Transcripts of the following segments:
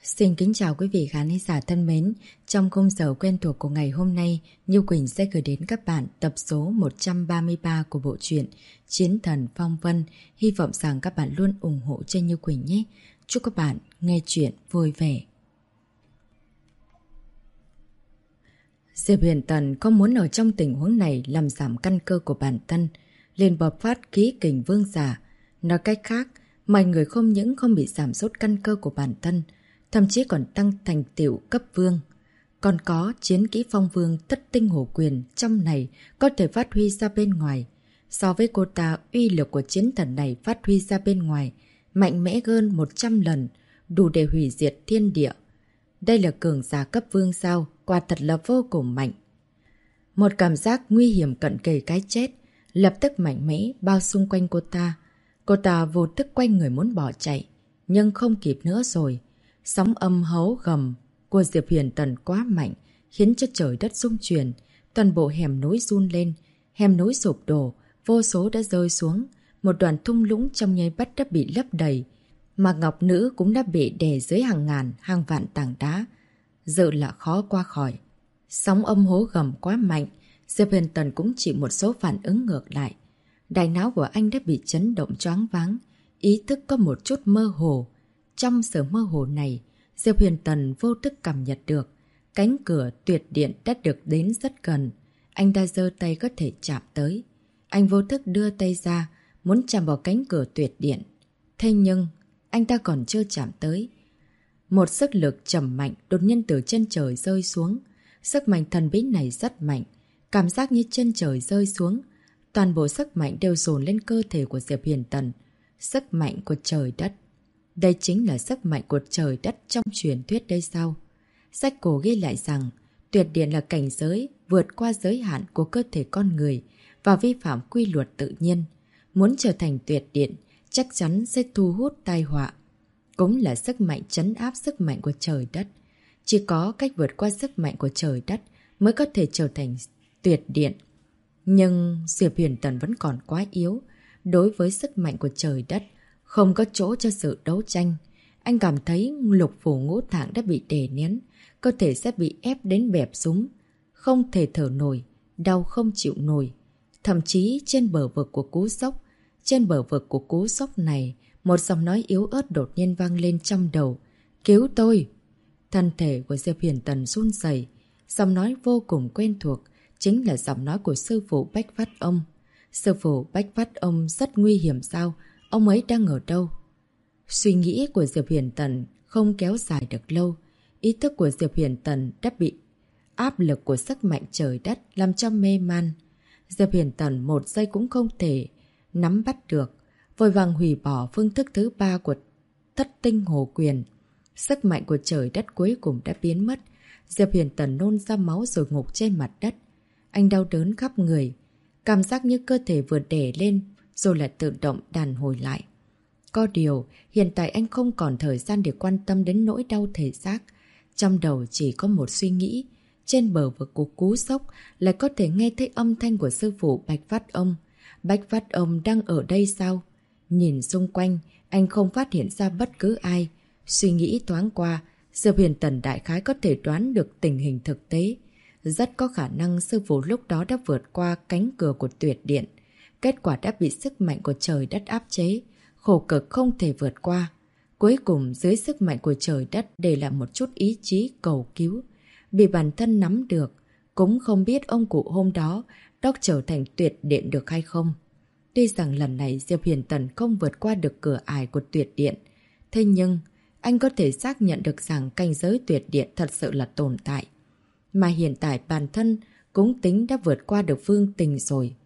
Xin kính chào quý vị khán giả thân mến. Trong khung giờ quen thuộc của ngày hôm nay, Như Quỳnh sẽ gửi đến các bạn tập số 133 của bộ truyện Chiến Thần Phong Vân. Hy vọng rằng các bạn luôn ủng hộ cho Như Quỳnh nhé. Chúc các bạn nghe chuyện vui vẻ. Diệp Huyền Tần không muốn ở trong tình huống này làm giảm căn cơ của bản thân, liền bộc phát khí kình vương giả. Nói cách khác, mọi người không những không bị giảm sút căn cơ của bản thân, thậm chí còn tăng thành tựu cấp vương. Còn có chiến kỹ phong vương tất tinh hổ quyền trong này có thể phát huy ra bên ngoài. So với cô ta, uy lực của chiến thần này phát huy ra bên ngoài mạnh mẽ hơn 100 lần, đủ để hủy diệt thiên địa. Đây là cường giả cấp vương sao, quả thật là vô cùng mạnh. Một cảm giác nguy hiểm cận kề cái chết lập tức mạnh mẽ bao xung quanh cô ta. Cô ta vô thức quay người muốn bỏ chạy, nhưng không kịp nữa rồi. Sóng âm hấu gầm của Diệp Huyền Tần quá mạnh, khiến cho trời đất rung chuyển, toàn bộ hẻm núi run lên, hẻm núi sụp đổ, vô số đã rơi xuống, một đoạn thung lũng trong nháy mắt đã bị lấp đầy, mà Ngọc Nữ cũng đã bị đè dưới hàng ngàn, hàng vạn tảng đá, dự là khó qua khỏi. Sóng âm hố gầm quá mạnh, Diệp Huyền Tần cũng chỉ một số phản ứng ngược lại. Đại não của anh đã bị chấn động choáng váng, ý thức có một chút mơ hồ. Trong sự mơ hồ này, Diệp Huyền Tần vô thức cảm nhận được cánh cửa tuyệt điện đã được đến rất gần. Anh đã giơ tay có thể chạm tới. Anh vô thức đưa tay ra, muốn chạm vào cánh cửa tuyệt điện. Thế nhưng, anh ta còn chưa chạm tới. Một sức lực trầm mạnh đột nhiên từ trên trời rơi xuống. Sức mạnh thần bí này rất mạnh. Cảm giác như trên trời rơi xuống. Toàn bộ sức mạnh đều dồn lên cơ thể của Diệp Huyền Tần. Sức mạnh của trời đất. Đây chính là sức mạnh của trời đất trong truyền thuyết đây sao? Sách cổ ghi lại rằng tuyệt điện là cảnh giới vượt qua giới hạn của cơ thể con người và vi phạm quy luật tự nhiên. Muốn trở thành tuyệt điện chắc chắn sẽ thu hút tai họa. Cũng là sức mạnh trấn áp sức mạnh của trời đất. Chỉ có cách vượt qua sức mạnh của trời đất mới có thể trở thành tuyệt điện. Nhưng Diệp Huyền Tần vẫn còn quá yếu. Đối với sức mạnh của trời đất, không có chỗ cho sự đấu tranh. Anh cảm thấy lục phủ ngũ tạng đã bị đè nén, cơ thể sẽ bị ép đến bẹp súng. Không thể thở nổi, đau không chịu nổi. Thậm chí trên bờ vực của cú sốc này, một giọng nói yếu ớt đột nhiên vang lên trong đầu. Cứu tôi! Thân thể của Diệp Huyền Tần run rẩy. Giọng nói vô cùng quen thuộc, chính là giọng nói của sư phụ Bách Phát Ông. Sư phụ Bách Phát Ông rất nguy hiểm sao? Ông ấy đang ở đâu? Suy nghĩ của Diệp Huyền Tần không kéo dài được lâu. Ý thức của Diệp Huyền Tần đã bị áp lực của sức mạnh trời đất làm cho mê man. Diệp Huyền Tần một giây cũng không thể nắm bắt được. Vội vàng hủy bỏ phương thức thứ 3 của thất tinh hồ quyền. Sức mạnh của trời đất cuối cùng đã biến mất. Diệp Huyền Tần nôn ra máu rồi ngục trên mặt đất. Anh đau đớn khắp người. Cảm giác như cơ thể vừa đè lên rồi lại tự động đàn hồi lại. Có điều, hiện tại anh không còn thời gian để quan tâm đến nỗi đau thể xác. Trong đầu chỉ có một suy nghĩ. Trên bờ vực của cú sốc lại có thể nghe thấy âm thanh của sư phụ Bạch Phát Ông. Bạch Phát Ông đang ở đây sao? Nhìn xung quanh, anh không phát hiện ra bất cứ ai. Suy nghĩ thoáng qua, Diệp Huyền Tần đại khái có thể đoán được tình hình thực tế. Rất có khả năng sư phụ lúc đó đã vượt qua cánh cửa của tuyệt điện. Kết quả đã bị sức mạnh của trời đất áp chế, khổ cực không thể vượt qua. Cuối cùng dưới sức mạnh của trời đất để lại một chút ý chí cầu cứu. Bị bản thân nắm được, cũng không biết ông cụ hôm đó đốc trở thành tuyệt điện được hay không. Tuy rằng lần này Diệp Huyền Tần không vượt qua được cửa ải của tuyệt điện, thế nhưng anh có thể xác nhận được rằng cảnh giới tuyệt điện thật sự là tồn tại. Mà hiện tại bản thân cũng tính đã vượt qua được Vương Tình rồi.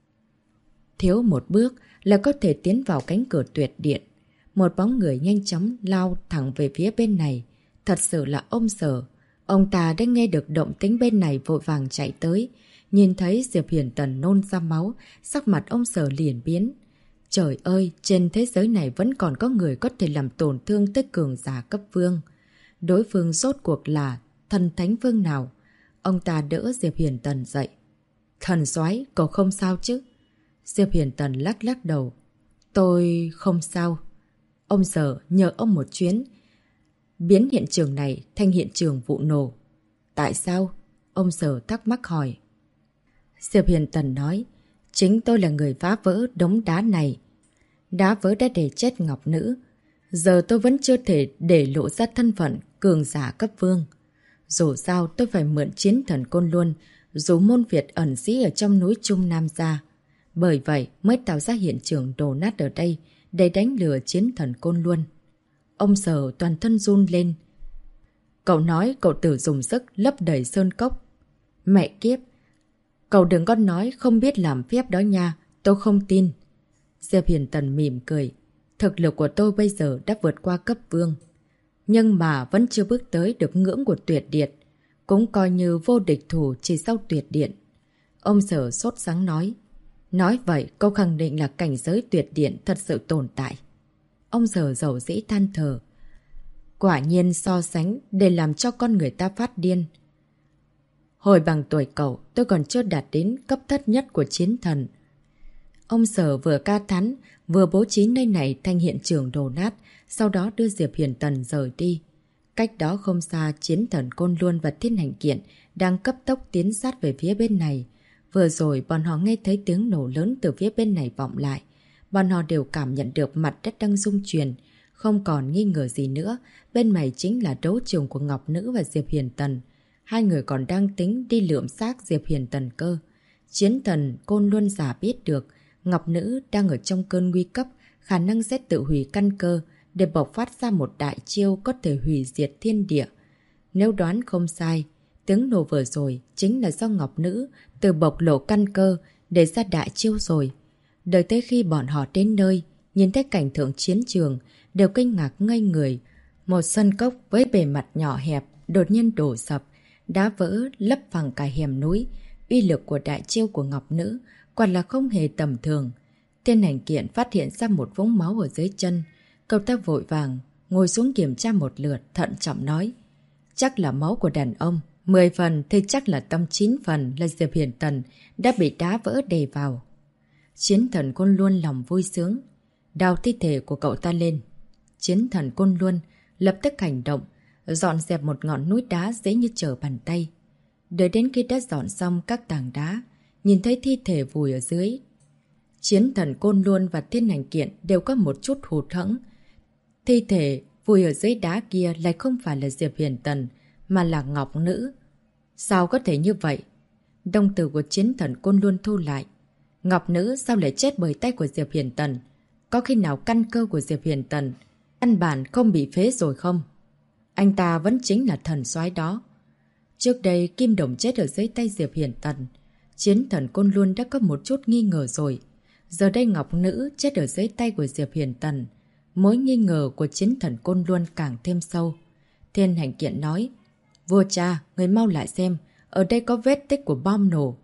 Thiếu một bước là có thể tiến vào cánh cửa tuyệt điện. Một bóng người nhanh chóng lao thẳng về phía bên này. Thật sự là ông Sở. Ông ta đã nghe được động tĩnh bên này vội vàng chạy tới. Nhìn thấy Diệp Huyền Tần nôn ra máu, sắc mặt ông Sở liền biến. Trời ơi, trên thế giới này vẫn còn có người có thể làm tổn thương tới cường giả cấp vương. Đối phương rốt cuộc là thần thánh vương nào? Ông ta đỡ Diệp Huyền Tần dậy. Thần soái, cậu không sao chứ? Diệp Huyền Tần lắc lắc đầu. Tôi không sao. Ông Sở nhờ ông một chuyến. biến hiện trường này thành hiện trường vụ nổ. Tại sao? Ông Sở thắc mắc hỏi. Diệp Hiền Tần nói, chính tôi là người phá vỡ đống đá này. Đá vỡ đã để chết Ngọc Nữ. Giờ tôi vẫn chưa thể để lộ ra thân phận cường giả cấp vương. Dù sao tôi phải mượn chiến thần Côn Luân, dù môn Việt ẩn sĩ ở trong núi Trung Nam ra. Bởi vậy mới tạo ra hiện trường đổ nát ở đây để đánh lừa chiến thần Côn Luân. Ông Sở toàn thân run lên. Cậu nói cậu tự dùng sức lấp đầy sơn cốc. Mẹ kiếp! Cậu đừng có nói không biết làm phép đó nha, tôi không tin. Diệp Hiền Tần mỉm cười. Thực lực của tôi bây giờ đã vượt qua cấp vương. Nhưng mà vẫn chưa bước tới được ngưỡng của tuyệt điện. Cũng coi như vô địch thủ chỉ sau tuyệt điện. Ông Sở sốt sắng nói. Nói vậy câu khẳng định là cảnh giới tuyệt điện thật sự tồn tại. Ông Sở dầu dĩ than thở. Quả nhiên so sánh để làm cho con người ta phát điên. Hồi bằng tuổi cậu tôi còn chưa đạt đến cấp thất nhất của chiến thần. Ông Sở vừa ca thán vừa bố trí nơi này thành hiện trường đổ nát, sau đó đưa Diệp Hiền Tần rời đi. Cách đó không xa, chiến thần Côn Luân và Thiên Hành Kiện đang cấp tốc tiến sát về phía bên này. Vừa rồi bọn họ nghe thấy tiếng nổ lớn từ phía bên này vọng lại. Bọn họ đều cảm nhận được mặt đất đang rung chuyển. Không còn nghi ngờ gì nữa, bên này chính là đấu trường của Ngọc Nữ và Diệp Hiền Tần. Hai người còn đang tính đi lượm xác Diệp Hiền Tần cơ. Chiến thần Côn Luân giả biết được Ngọc Nữ đang ở trong cơn nguy cấp, khả năng sẽ tự hủy căn cơ để bộc phát ra một đại chiêu có thể hủy diệt thiên địa. Nếu đoán không sai, tiếng nổ vừa rồi chính là do Ngọc Nữ tự bộc lộ căn cơ để ra đại chiêu rồi. Đợi tới khi bọn họ đến nơi, nhìn thấy cảnh tượng chiến trường, đều kinh ngạc ngây người. Một sân cốc với bề mặt nhỏ hẹp, đột nhiên đổ sập, đá vỡ lấp phẳng cả hẻm núi. Uy lực của đại chiêu của Ngọc Nữ quả là không hề tầm thường. Thiên Hành Kiện phát hiện ra một vũng máu ở dưới chân. Cậu ta vội vàng ngồi xuống kiểm tra một lượt, thận trọng nói. Chắc là máu của đàn ông, 10 phần thì chắc là tâm 9 phần là Diệp Hiền Tần đã bị đá vỡ đè vào. Chiến thần Côn Luân lòng vui sướng, đào thi thể của cậu ta lên. Chiến thần Côn Luân lập tức hành động, dọn dẹp một ngọn núi đá dễ như trở bàn tay. Đợi đến khi đã dọn xong các tảng đá, nhìn thấy thi thể vùi ở dưới. Chiến thần Côn Luân và Thiên Hành Kiện đều có một chút hụt hẫng. Thi thể vùi ở dưới đá kia lại không phải là Diệp Hiền Tần, mà là Ngọc Nữ. Sao có thể như vậy? Đồng tử của chiến thần Côn Luân thu lại. Ngọc Nữ sao lại chết bởi tay của Diệp Hiền Tần? Có khi nào căn cơ của Diệp Hiền Tần căn bản không bị phế rồi không? Anh ta vẫn chính là thần soái đó. Trước đây Kim Đồng chết ở dưới tay Diệp Hiền Tần. Chiến thần Côn Luân đã có một chút nghi ngờ rồi. Giờ đây Ngọc Nữ chết ở dưới tay của Diệp Hiền Tần. Mối nghi ngờ của chiến thần Côn Luân càng thêm sâu. Thiên Hành Kiện nói. Vua cha, người mau lại xem. Ở đây có vết tích của bom nổ.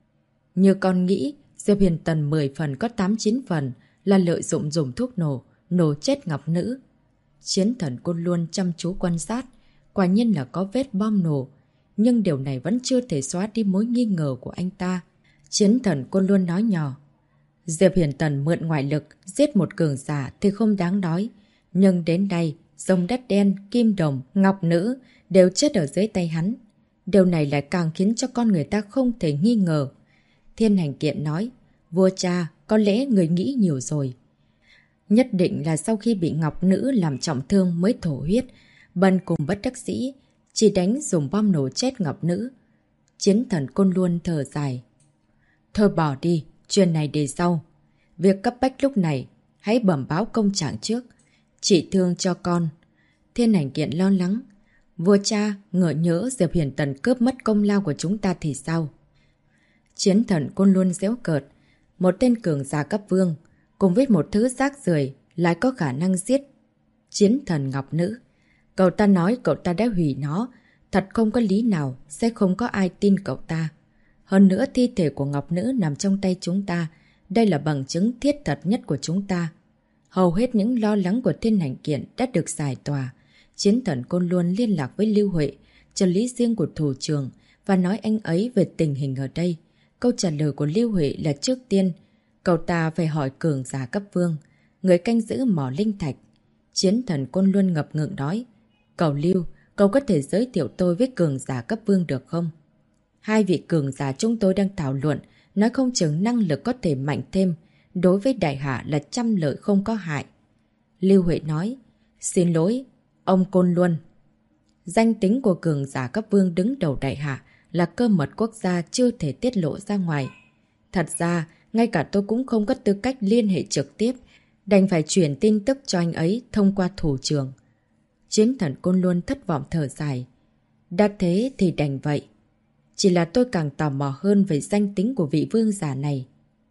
Như con nghĩ, Diệp Hiền Tần 10 phần có 8-9 phần là lợi dụng dùng thuốc nổ, nổ chết Ngọc Nữ. Chiến thần Côn Luân chăm chú quan sát. Quả nhiên là có vết bom nổ. Nhưng điều này vẫn chưa thể xóa đi mối nghi ngờ của anh ta. Chiến thần Côn Luân nói nhỏ. Diệp Hiền Tần mượn ngoại lực giết một cường giả thì không đáng nói. Nhưng đến đây, Rồng Đất Đen, Kim Đồng, Ngọc Nữ đều chết ở dưới tay hắn. Điều này lại càng khiến cho con người ta không thể nghi ngờ. Thiên Hành Kiện nói. Vua cha, có lẽ người nghĩ nhiều rồi. Nhất định là sau khi bị Ngọc Nữ làm trọng thương mới thổ huyết. Bần cùng bất đắc dĩ, chỉ đánh dùng bom nổ chết Ngọc Nữ. Chiến thần Côn Luân thở dài. Thôi bỏ đi, chuyện này để sau. Việc cấp bách lúc này, hãy bẩm báo công trạng trước. Trị thương cho con. Thiên Hành Kiện lo lắng. Vua cha, ngỡ nhớ Diệp Hiền Tần cướp mất công lao của chúng ta thì sao? Chiến thần Côn Luân giễu cợt. Một tên cường giả cấp vương, cùng với một thứ rác rưởi lại có khả năng giết chiến thần Ngọc Nữ. Cậu ta nói cậu ta đã hủy nó. Thật không có lý nào sẽ không có ai tin cậu ta. Hơn nữa thi thể của Ngọc Nữ nằm trong tay chúng ta. Đây là bằng chứng thiết thật nhất của chúng ta. Hầu hết những lo lắng của Thiên Hành Kiện đã được giải tỏa. Chiến thần Côn Luân liên lạc với Lưu Huệ, trợ lý riêng của thủ trưởng, và nói anh ấy về tình hình ở đây. Câu trả lời của Lưu Huệ là trước tiên, cậu ta phải hỏi cường giả cấp vương, người canh giữ mỏ linh thạch. Chiến thần Côn Luân ngập ngừng nói. Cậu Lưu, cậu có thể giới thiệu tôi với cường giả cấp vương được không? Hai vị cường giả chúng tôi đang thảo luận, nói không chừng năng lực có thể mạnh thêm. Đối với đại hạ là trăm lợi không có hại. Lưu Huệ nói, xin lỗi, ông Côn Luân. Danh tính của cường giả cấp vương đứng đầu đại hạ là cơ mật quốc gia chưa thể tiết lộ ra ngoài. Thật ra, ngay cả tôi cũng không có tư cách liên hệ trực tiếp, đành phải truyền tin tức cho anh ấy thông qua thủ trưởng. Chiến thần Côn Luân thất vọng thở dài. Đã thế thì đành vậy. Chỉ là tôi càng tò mò hơn về danh tính của vị vương giả này.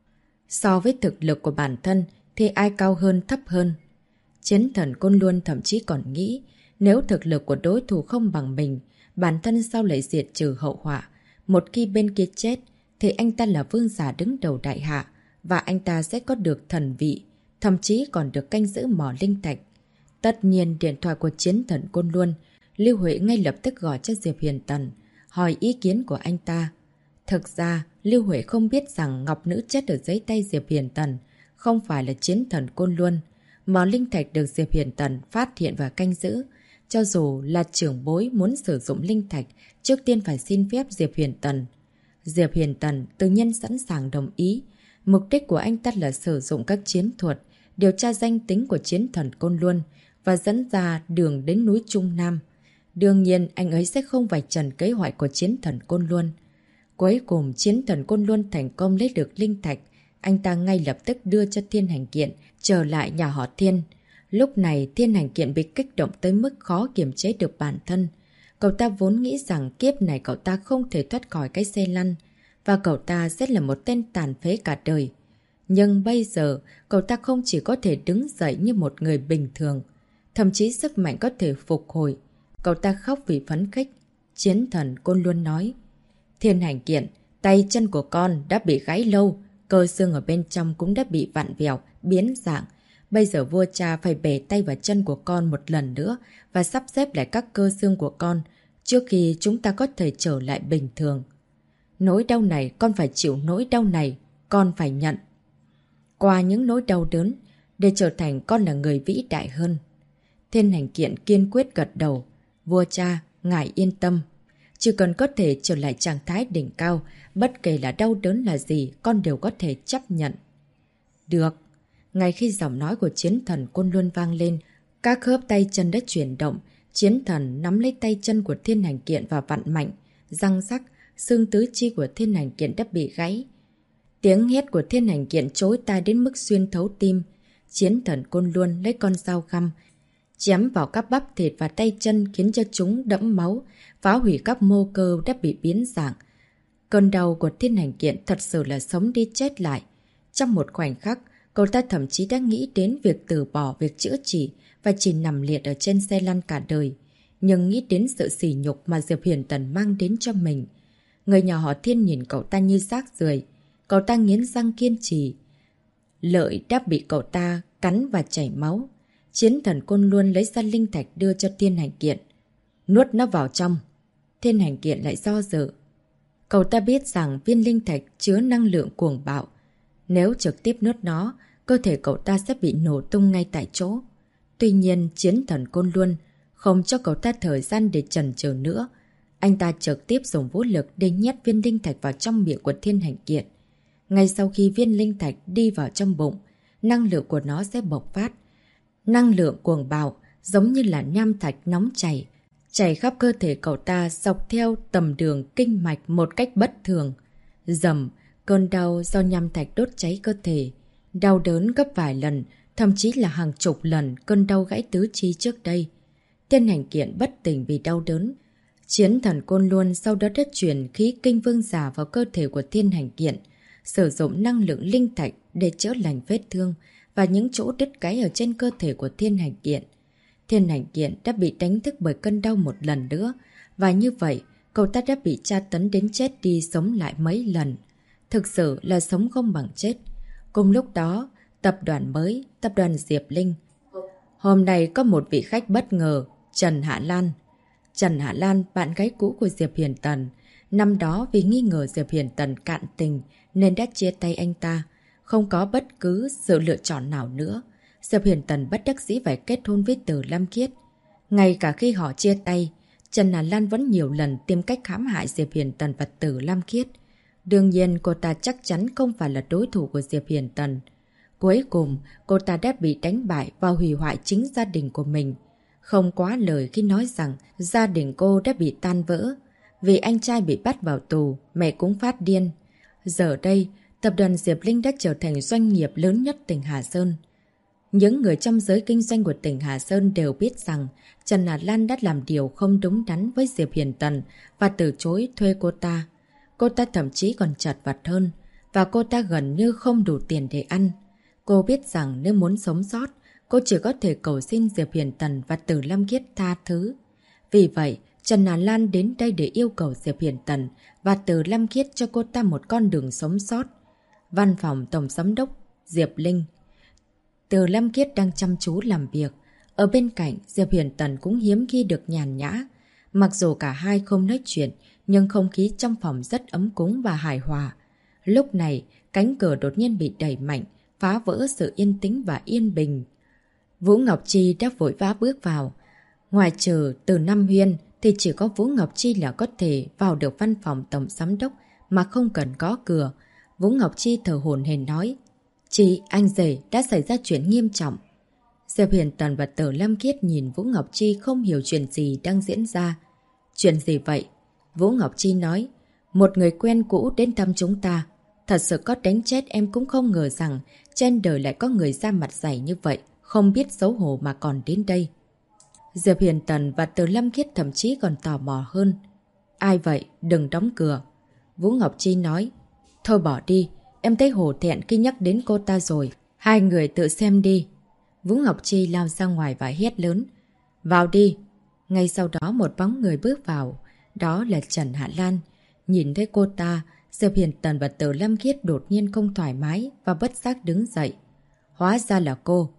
So với thực lực của bản thân thì ai cao hơn thấp hơn. Chiến thần Côn Luân thậm chí còn nghĩ nếu thực lực của đối thủ không bằng mình, bản thân sao lại diệt trừ hậu họa. Một khi bên kia chết thì anh ta là vương giả đứng đầu đại hạ và anh ta sẽ có được thần vị, thậm chí còn được canh giữ mỏ linh thạch. Tất nhiên điện thoại của chiến thần Côn Luân, Lưu Huệ ngay lập tức gọi cho Diệp Hiền Tần, hỏi ý kiến của anh ta. Thực ra, Lưu Huệ không biết rằng ngọc nữ chết ở dưới tay Diệp Hiền Tần không phải là chiến thần Côn Luân. Mỏ linh thạch được Diệp Hiền Tần phát hiện và canh giữ. Cho dù là trưởng bối muốn sử dụng linh thạch, trước tiên phải xin phép Diệp Hiền Tần. Diệp Hiền Tần tự nhiên sẵn sàng đồng ý. Mục đích của anh ta là sử dụng các chiến thuật, điều tra danh tính của chiến thần Côn Luân và dẫn ra đường đến núi Trung Nam. Đương nhiên, anh ấy sẽ không vạch trần kế hoạch của chiến thần Côn Luân. Cuối cùng, chiến thần Côn Luân thành công lấy được linh thạch. Anh ta ngay lập tức đưa cho Thiên Hành Kiện trở lại nhà họ Thiên. Lúc này, Thiên Hành Kiện bị kích động tới mức khó kiềm chế được bản thân. Cậu ta vốn nghĩ rằng kiếp này cậu ta không thể thoát khỏi cái xe lăn và cậu ta sẽ là một tên tàn phế cả đời. Nhưng bây giờ, cậu ta không chỉ có thể đứng dậy như một người bình thường, thậm chí sức mạnh có thể phục hồi. Cậu ta khóc vì phấn khích. Chiến thần Côn Luân nói, Thiên Hành Kiện, tay chân của con đã bị gãy lâu, cơ xương ở bên trong cũng đã bị vặn vẹo, biến dạng. Bây giờ vua cha phải bẻ tay và chân của con một lần nữa và sắp xếp lại các cơ xương của con trước khi chúng ta có thể trở lại bình thường. Nỗi đau này, con phải chịu nỗi đau này, con phải nhận. Qua những nỗi đau đớn, để trở thành con là người vĩ đại hơn. Thiên Hành Kiện kiên quyết gật đầu. Vua cha, ngài yên tâm. Chỉ cần có thể trở lại trạng thái đỉnh cao, bất kể là đau đớn là gì, con đều có thể chấp nhận. Được. Ngay khi giọng nói của chiến thần Côn Luân vang lên, các khớp tay chân đã chuyển động. Chiến thần nắm lấy tay chân của Thiên Hành Kiện và vặn mạnh. Răng rắc, xương tứ chi của Thiên Hành Kiện đã bị gãy. Tiếng hét của Thiên Hành Kiện chối tai đến mức xuyên thấu tim. Chiến thần Côn Luân lấy con dao găm, chém vào các bắp thịt và tay chân khiến cho chúng đẫm máu, phá hủy các mô cơ đã bị biến dạng. Cơn đau của Thiên Hành Kiện thật sự là sống đi chết lại. Trong một khoảnh khắc, cậu ta thậm chí đã nghĩ đến việc từ bỏ việc chữa trị và chỉ nằm liệt ở trên xe lăn cả đời. Nhưng nghĩ đến sự sỉ nhục mà Diệp Hiền Tần mang đến cho mình. Người nhà họ Thiên nhìn cậu ta như rác rưởi. Cậu ta nghiến răng kiên trì. Lợi đã bị cậu ta cắn và chảy máu. Chiến thần Côn Luân lấy ra linh thạch đưa cho Thiên Hành Kiện. Nuốt nó vào trong. Thiên Hành Kiện lại do dự. Cậu ta biết rằng viên linh thạch chứa năng lượng cuồng bạo. Nếu trực tiếp nuốt nó, cơ thể cậu ta sẽ bị nổ tung ngay tại chỗ. Tuy nhiên, chiến thần Côn Luân không cho cậu ta thời gian để chần chừ nữa. Anh ta trực tiếp dùng vũ lực để nhét viên linh thạch vào trong miệng của Thiên Hành Kiện. Ngay sau khi viên linh thạch đi vào trong bụng, năng lượng của nó sẽ bộc phát. Năng lượng cuồng bạo giống như là nham thạch nóng chảy, chảy khắp cơ thể cậu ta dọc theo tầm đường kinh mạch một cách bất thường. Dầm, cơn đau do nham thạch đốt cháy cơ thể. Đau đớn gấp vài lần, thậm chí là hàng chục lần cơn đau gãy tứ chi trước đây. Thiên Hành Kiện bất tỉnh vì đau đớn. Chiến thần Côn Luân sau đó đã chuyển khí kinh vương giả vào cơ thể của Thiên Hành Kiện, sử dụng năng lượng linh thạch để chữa lành vết thương và những chỗ đứt gáy ở trên cơ thể của Thiên Hành Kiện. Thiên Hành Kiện đã bị đánh thức bởi cơn đau một lần nữa, và như vậy, cậu ta đã bị tra tấn đến chết đi sống lại mấy lần. Thực sự là sống không bằng chết. Cùng lúc đó, tập đoàn mới, tập đoàn Diệp Linh. Hôm nay có một vị khách bất ngờ, Trần Hạ Lan. Trần Hạ Lan, bạn gái cũ của Diệp Hiền Tần. Năm đó vì nghi ngờ Diệp Hiền Tần cạn tình nên đã chia tay anh ta. Không có bất cứ sự lựa chọn nào nữa. Diệp Hiền Tần bất đắc dĩ phải kết hôn với Từ Lam Khiết. Ngay cả khi họ chia tay, Trần Hà Lan vẫn nhiều lần tìm cách hãm hại Diệp Hiền Tần và Tử Lam Khiết. Đương nhiên cô ta chắc chắn không phải là đối thủ của Diệp Hiền Tần. Cuối cùng, cô ta đã bị đánh bại và hủy hoại chính gia đình của mình. Không quá lời khi nói rằng gia đình cô đã bị tan vỡ. Vì anh trai bị bắt vào tù, mẹ cũng phát điên. Giờ đây, tập đoàn Diệp Linh đã trở thành doanh nghiệp lớn nhất tỉnh Hà Sơn. Những người trong giới kinh doanh của tỉnh Hà Sơn đều biết rằng Trần Hà Lan đã làm điều không đúng đắn với Diệp Hiền Tần và từ chối thuê cô ta. Cô ta thậm chí còn chật vật hơn và cô ta gần như không đủ tiền để ăn. Cô biết rằng nếu muốn sống sót, cô chỉ có thể cầu xin Diệp Hiền Tần và Tử Lam Khiết tha thứ. Vì vậy, Trần Hà Lan đến đây để yêu cầu Diệp Hiền Tần và Tử Lam Khiết cho cô ta một con đường sống sót. Văn phòng Tổng Giám đốc Diệp Linh. Tử Lam Khiết đang chăm chú làm việc. Ở bên cạnh, Diệp Hiền Tần cũng hiếm khi được nhàn nhã. Mặc dù cả hai không nói chuyện, nhưng không khí trong phòng rất ấm cúng và hài hòa. Lúc này, cánh cửa đột nhiên bị đẩy mạnh, phá vỡ sự yên tĩnh và yên bình. Vũ Ngọc Chi đã vội vã bước vào. Ngoài trừ Từ Nam Huyên thì chỉ có Vũ Ngọc Chi là có thể vào được văn phòng Tổng Giám đốc mà không cần có cửa. Vũ Ngọc Chi thở hổn hển nói: "Chị, anh rể, đã xảy ra chuyện nghiêm trọng." Diệp Hiền Tần và Tử Lam Khiết nhìn Vũ Ngọc Chi không hiểu chuyện gì đang diễn ra. "Chuyện gì vậy?" Vũ Ngọc Chi nói: "Một người quen cũ đến thăm chúng ta. Thật sự có đánh chết em cũng không ngờ rằng trên đời lại có người da mặt dày như vậy, không biết xấu hổ mà còn đến đây." Diệp Hiền Tần và Từ Lâm Khiết thậm chí còn tò mò hơn. "Ai vậy? Đừng đóng cửa." Vũ Ngọc Chi nói: "Thôi bỏ đi, em thấy hổ thẹn khi nhắc đến cô ta rồi. Hai người tự xem đi." Vũ Ngọc Chi lao ra ngoài và hét lớn: "Vào đi!" Ngay sau đó một bóng người bước vào. Đó là Trần Hạ Lan. Nhìn thấy cô ta, Diệp Hiền Tần và Từ Lâm Khiết đột nhiên không thoải mái và bất giác đứng dậy. Hóa ra là cô.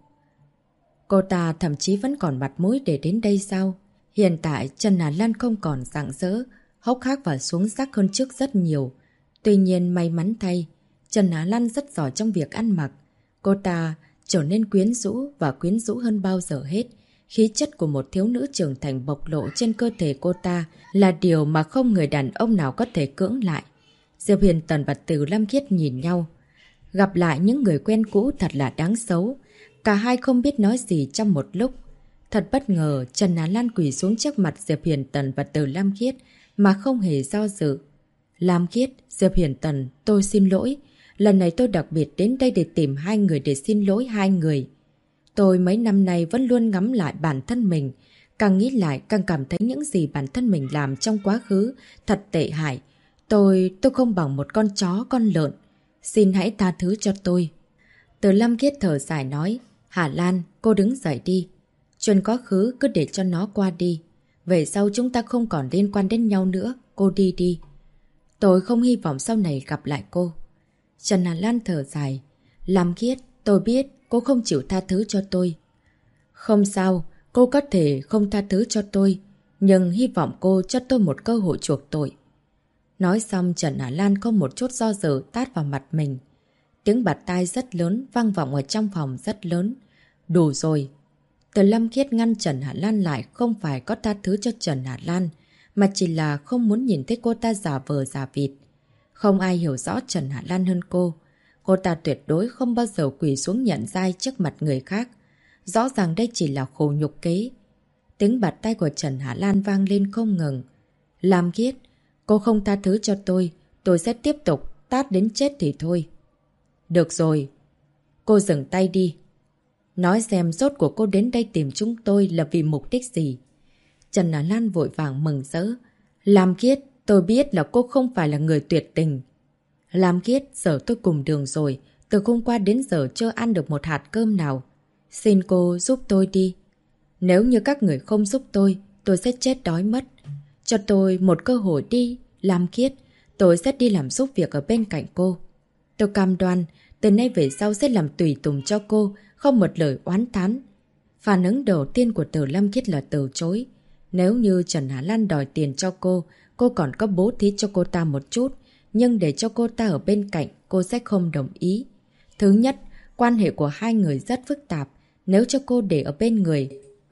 Cô ta thậm chí vẫn còn mặt mũi để đến đây sao? Hiện tại Trần Hà Lan không còn rạng rỡ, hốc hác và xuống sắc hơn trước rất nhiều. Tuy nhiên may mắn thay, Trần Hà Lan rất giỏi trong việc ăn mặc. Cô ta trở nên quyến rũ và quyến rũ hơn bao giờ hết. Khí chất của một thiếu nữ trưởng thành bộc lộ trên cơ thể cô ta là điều mà không người đàn ông nào có thể cưỡng lại. Diệp Hiền Tần và Từ Lam Khiết nhìn nhau. Gặp lại những người quen cũ thật là đáng xấu. Cả hai không biết nói gì trong một lúc. Thật bất ngờ, Trần Á Lan quỳ xuống trước mặt Diệp Hiền Tần và Từ Lam Khiết mà không hề do dự. "Lam Khiết, Diệp Hiền Tần, tôi xin lỗi. Lần này tôi đặc biệt đến đây để tìm hai người để xin lỗi hai người. Tôi mấy năm nay vẫn luôn ngắm lại bản thân mình. Càng nghĩ lại càng cảm thấy những gì bản thân mình làm trong quá khứ thật tệ hại. Tôi không bằng một con chó, con lợn. Xin hãy tha thứ cho tôi." Từ Lam Khiết thở dài nói: "Hà Lan, cô đứng dậy đi. Chuyện quá khứ cứ để cho nó qua đi. Về sau chúng ta không còn liên quan đến nhau nữa. Cô đi đi." "Tôi không hy vọng sau này gặp lại cô." Trần Hà Lan thở dài: "Lam Khiết, tôi biết cô không chịu tha thứ cho tôi." "Không sao, cô có thể không tha thứ cho tôi, nhưng hy vọng cô cho tôi một cơ hội chuộc tội." Nói xong Trần Hà Lan có một chút do dự tát vào mặt mình. Tiếng bạt tai rất lớn vang vọng ở trong phòng rất lớn. "Đủ rồi." Từ Lâm Khiết ngăn Trần Hà Lan lại, không phải có tha thứ cho Trần Hà Lan, mà chỉ là không muốn nhìn thấy cô ta giả vờ giả vịt. Không ai hiểu rõ Trần Hà Lan hơn cô. Cô ta tuyệt đối không bao giờ quỳ xuống nhận dai trước mặt người khác. Rõ ràng đây chỉ là khổ nhục kế. Tiếng bạt tay của Trần Hà Lan vang lên không ngừng. "Lam Khiết, cô không tha thứ cho tôi sẽ tiếp tục tát đến chết thì thôi." "Được rồi, cô dừng tay đi. Nói xem rốt của cô đến đây tìm chúng tôi là vì mục đích gì?" Trần Hà Lan vội vàng mừng rỡ. "Lam Khiết, tôi biết là cô không phải là người tuyệt tình. Lam Khiết, giờ tôi cùng đường rồi. Từ hôm qua đến giờ chưa ăn được một hạt cơm nào. Xin cô giúp tôi đi. Nếu như các người không giúp tôi sẽ chết đói mất. Cho tôi một cơ hội đi, Lam Khiết. Tôi sẽ đi làm giúp việc ở bên cạnh cô. Tôi cam đoan, từ nay về sau sẽ làm tùy tùng cho cô, không một lời oán thán." Phản ứng đầu tiên của Từ Lam Khiết là từ chối. Nếu như Trần Hà Lan đòi tiền cho cô còn có bố thí cho cô ta một chút, nhưng để cho cô ta ở bên cạnh, cô sẽ không đồng ý. Thứ nhất, quan hệ của hai người rất phức tạp. Nếu cho cô để ở bên người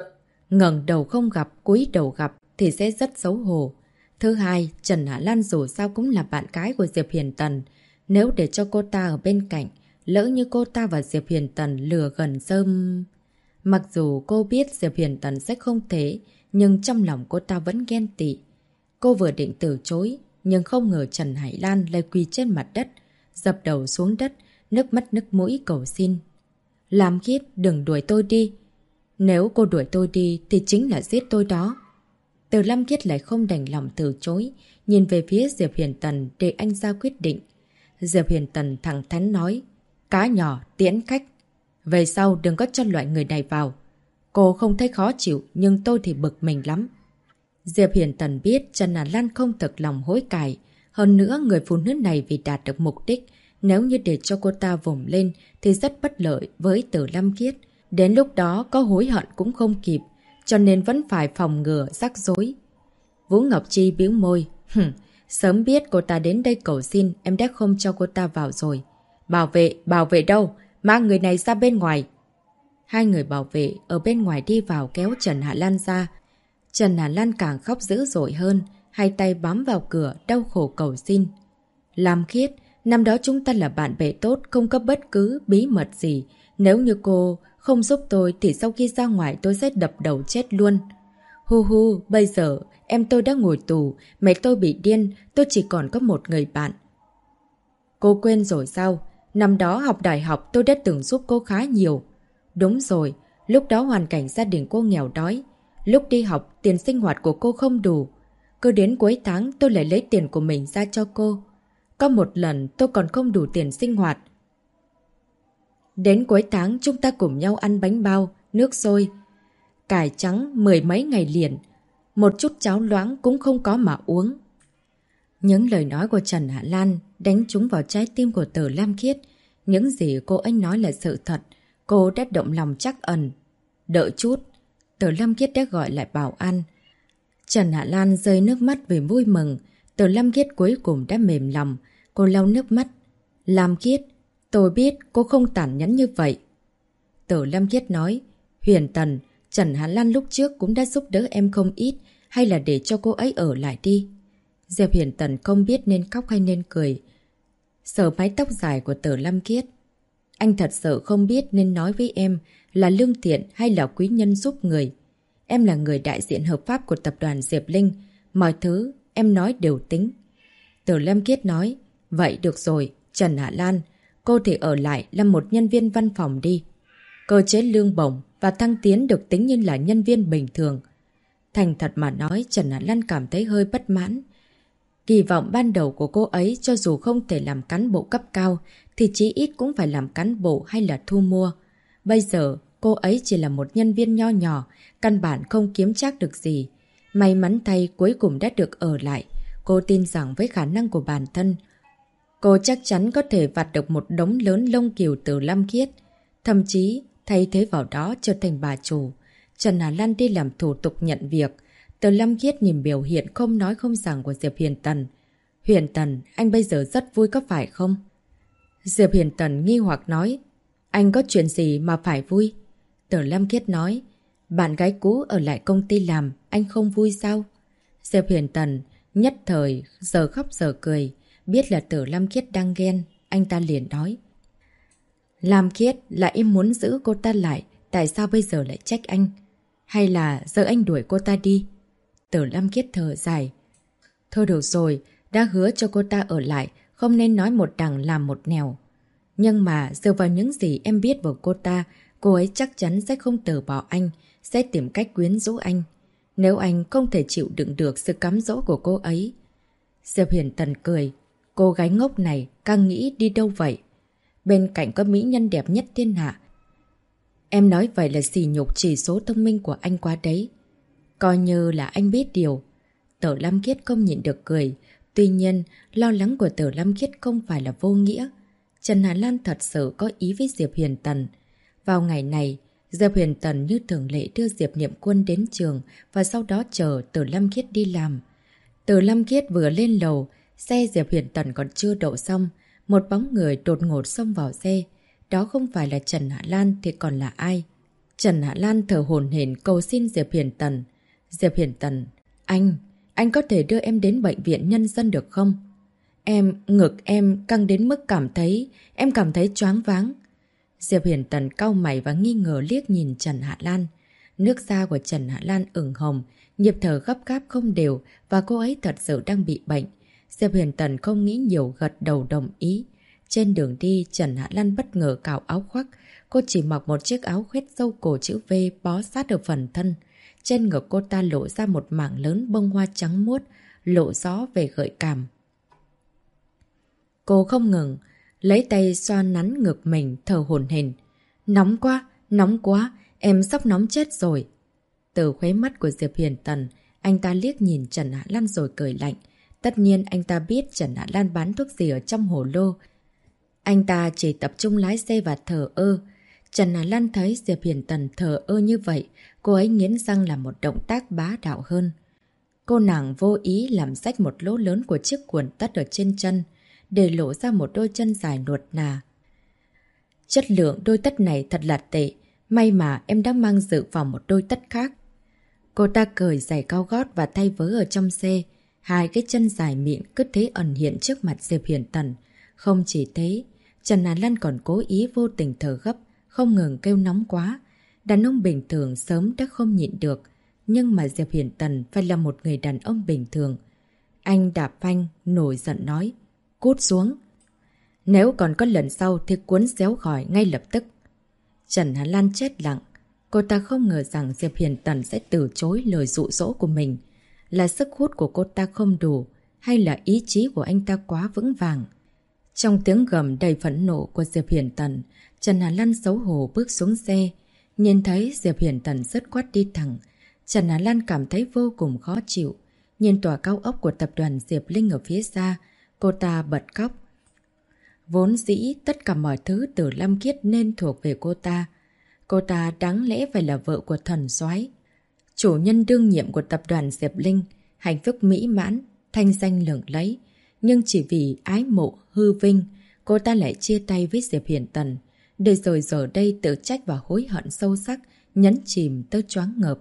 ngẩng đầu không gặp, cúi đầu gặp thì sẽ rất xấu hổ. Thứ hai, Trần Hạ Lan dù sao cũng là bạn gái của Diệp Hiền Tần. Nếu để cho cô ta ở bên cạnh, lỡ như cô ta và Diệp Hiền Tần lừa gần rơm... Mặc dù cô biết Diệp Hiền Tần sẽ không thế, nhưng trong lòng cô ta vẫn ghen tị. Cô vừa định từ chối, nhưng không ngờ Trần Hải Lan lại quỳ trên mặt đất, dập đầu xuống đất, nước mắt nước mũi cầu xin. Lam Khiết, đừng đuổi tôi đi. Nếu cô đuổi tôi đi thì chính là giết tôi đó. Từ Lam Khiết lại không đành lòng từ chối, nhìn về phía Diệp Hiền Tần để anh ra quyết định. Diệp Hiền Tần thẳng thắn nói, cá nhỏ, tiễn khách. Về sau đừng có cho loại người này vào. Cô không thấy khó chịu, nhưng tôi thì bực mình lắm. Diệp Hiền Tần biết Trần Hà Lan không thực lòng hối cải. Hơn nữa, người phụ nữ này vì đạt được mục đích, nếu như để cho cô ta vùng lên thì rất bất lợi với Từ Lam Khiết. Đến lúc đó có hối hận cũng không kịp, cho nên vẫn phải phòng ngừa rắc rối. Vũ Ngọc Chi bĩu môi. Sớm biết cô ta đến đây cầu xin, em đã không cho cô ta vào rồi. Bảo vệ đâu? Mang người này ra bên ngoài. Hai người bảo vệ ở bên ngoài đi vào kéo Trần Hạ Lan ra. Trần Hạ Lan càng khóc dữ dội hơn, hai tay bám vào cửa, đau khổ cầu xin. Lam Khiết, năm đó chúng ta là bạn bè tốt, không có bất cứ bí mật gì. Nếu như cô không giúp tôi thì sau khi ra ngoài tôi sẽ đập đầu chết luôn. Hu, bây giờ em tôi đã ngồi tù, mẹ tôi bị điên, tôi chỉ còn có một người bạn. Cô quên rồi sao? Năm đó học đại học tôi đã từng giúp cô khá nhiều. Đúng rồi, lúc đó hoàn cảnh gia đình cô nghèo đói. Lúc đi học, tiền sinh hoạt của cô không đủ. Cứ đến cuối tháng tôi lại lấy tiền của mình ra cho cô. Có một lần tôi còn không đủ tiền sinh hoạt. Đến cuối tháng chúng ta cùng nhau ăn bánh bao, nước sôi, cải trắng 10 mấy ngày liền. Một chút cháo loãng cũng không có mà uống. Những lời nói của Trần Hạ Lan đánh trúng vào trái tim của Từ Lam Khiết. Những gì cô ấy nói là sự thật. Cô đã động lòng trắc ẩn. Đợi chút. Từ Lam Khiết đã gọi lại bảo an. Trần Hạ Lan rơi nước mắt vì vui mừng. Từ Lam Khiết cuối cùng đã mềm lòng. Cô lau nước mắt. Lam Khiết, tôi biết cô không tàn nhẫn như vậy. Từ Lam Khiết nói. Huyền Tần, Trần Hạ Lan lúc trước cũng đã giúp đỡ em không ít. Hay là để cho cô ấy ở lại đi. Diệp Hiền Tần không biết nên khóc hay nên cười. Sờ mái tóc dài của Từ Lam Khiết. Anh thật sự không biết nên nói với em là lương thiện hay là quý nhân giúp người. Em là người đại diện hợp pháp của tập đoàn Diệp Linh. Mọi thứ em nói đều tính. Từ Lam Khiết nói. Vậy được rồi, Trần Hạ Lan, cô thì ở lại làm một nhân viên văn phòng đi. Cơ chế lương bổng và thăng tiến được tính như là nhân viên bình thường. Thành thật mà nói, Trần Hạ Lan cảm thấy hơi bất mãn. Kỳ vọng ban đầu của cô ấy cho dù không thể làm cán bộ cấp cao thì chí ít cũng phải làm cán bộ hay là thu mua. Bây giờ cô ấy chỉ là một nhân viên nho nhỏ, căn bản không kiếm trác được gì. May mắn thay cuối cùng đã được ở lại. Cô tin rằng với khả năng của bản thân, cô chắc chắn có thể vặt được một đống lớn lông cừu Từ Lam Khiết. Thậm chí thay thế vào đó trở thành bà chủ. Trần Hà Lan đi làm thủ tục nhận việc. Từ Lam Khiết nhìn biểu hiện không nói không rằng của Diệp Hiền Tần. Huyền Tần, anh bây giờ rất vui có phải không? Diệp Hiền Tần nghi hoặc nói. Anh có chuyện gì mà phải vui? Từ Lam Khiết nói. Bạn gái cũ ở lại công ty làm, anh không vui sao? Diệp Hiền Tần nhất thời giờ khóc giờ cười. Biết là Từ Lam Khiết đang ghen, anh ta liền nói. Lam Khiết là em muốn giữ cô ta lại, tại sao bây giờ lại trách anh? Hay là giờ anh đuổi cô ta đi? Từ Lam Khiết thở dài. Thôi được rồi, đã hứa cho cô ta ở lại, không nên nói một đằng làm một nẻo. Nhưng mà dựa vào những gì em biết về cô ấy chắc chắn sẽ không từ bỏ anh, sẽ tìm cách quyến rũ anh. Nếu anh không thể chịu đựng được sự cám dỗ của cô ấy. Diệp Hiền Tần cười. Cô gái ngốc này càng nghĩ đi đâu vậy? Bên cạnh có mỹ nhân đẹp nhất thiên hạ. Em nói vậy là sỉ nhục chỉ số thông minh của anh quá đấy. Coi như là anh biết điều. Từ Lam Khiết không nhịn được cười. Tuy nhiên, lo lắng của Từ Lam Khiết không phải là vô nghĩa. Trần Hà Lan thật sự có ý với Diệp Hiền Tần. Vào ngày này, Diệp Hiền Tần như thường lệ đưa Diệp Niệm Quân đến trường và sau đó chờ Từ Lam Khiết đi làm. Từ Lam Khiết vừa lên lầu, xe Diệp Hiền Tần còn chưa đậu xong. Một bóng người đột ngột xông vào xe. Đó không phải là Trần Hạ Lan thì còn là ai? Trần Hạ Lan thở hổn hển cầu xin Diệp Hiền Tần. Diệp Hiền Tần, anh có thể đưa em đến bệnh viện nhân dân được không? Ngực em căng đến mức em cảm thấy choáng váng. Diệp Hiền Tần cau mày và nghi ngờ liếc nhìn Trần Hạ Lan. Nước da của Trần Hạ Lan ửng hồng, nhịp thở gấp gáp không đều và cô ấy thật sự đang bị bệnh. Diệp Hiền Tần không nghĩ nhiều gật đầu đồng ý. Trên đường đi, Trần Hạ Lan bất ngờ cạo áo khoác. Cô chỉ mặc một chiếc áo khoét sâu cổ chữ V bó sát ở phần thân. Trên ngực cô ta lộ ra một mảng lớn bông hoa trắng muốt, lộ rõ về gợi cảm. Cô không ngừng, lấy tay xoa nắn ngực mình, thở hổn hển. Nóng quá, em sắp nóng chết rồi. Từ khóe mắt của Diệp Hiền Tần, anh ta liếc nhìn Trần Hạ Lan rồi cười lạnh. Tất nhiên anh ta biết Trần Hạ Lan bán thuốc gì ở trong hồ lô. Anh ta chỉ tập trung lái xe và thờ ơ. Trần Hạ Lan thấy Diệp Hiền Tần thờ ơ như vậy, cô ấy nghiến răng làm một động tác bá đạo hơn. Cô nàng vô ý làm rách một lỗ lớn của chiếc quần tất ở trên chân, để lộ ra một đôi chân dài nuột nà. Chất lượng đôi tất này thật là tệ, may mà em đã mang dự vào một đôi tất khác. Cô ta cởi giày cao gót và thay vớ ở trong xe, hai cái chân dài mịn cứ thế ẩn hiện trước mặt Diệp Hiền Tần. Không chỉ thế, Trần Hạ Lan còn cố ý vô tình thở gấp, không ngừng kêu nóng quá. Đàn ông bình thường sớm đã không nhịn được, nhưng mà Diệp Hiền Tần phải là một người đàn ông bình thường. Anh đạp phanh, nổi giận nói, cút xuống. Nếu còn có lần sau thì cuốn xéo khỏi ngay lập tức. Trần Hạ Lan chết lặng. Cô ta không ngờ rằng Diệp Hiền Tần sẽ từ chối lời dụ dỗ của mình. Là sức hút của cô ta không đủ, hay là ý chí của anh ta quá vững vàng? Trong tiếng gầm đầy phẫn nộ của Diệp Hiền Tần, Trần Hạ Lan xấu hổ bước xuống xe. Nhìn thấy Diệp Hiền Tần dứt khoát đi thẳng, Trần Hạ Lan cảm thấy vô cùng khó chịu. Nhìn tòa cao ốc của tập đoàn Diệp Linh ở phía xa, cô ta bật khóc. Vốn dĩ tất cả mọi thứ từ Lam Kiết nên thuộc về cô ta. Cô ta đáng lẽ phải là vợ của thần soái, chủ nhân đương nhiệm của tập đoàn Diệp Linh, hạnh phúc mỹ mãn, thanh danh lừng lẫy. Nhưng chỉ vì ái mộ, hư vinh, cô ta lại chia tay với Diệp Hiền Tần, để rồi giờ đây tự trách và hối hận sâu sắc, nhấn chìm tới choáng ngợp.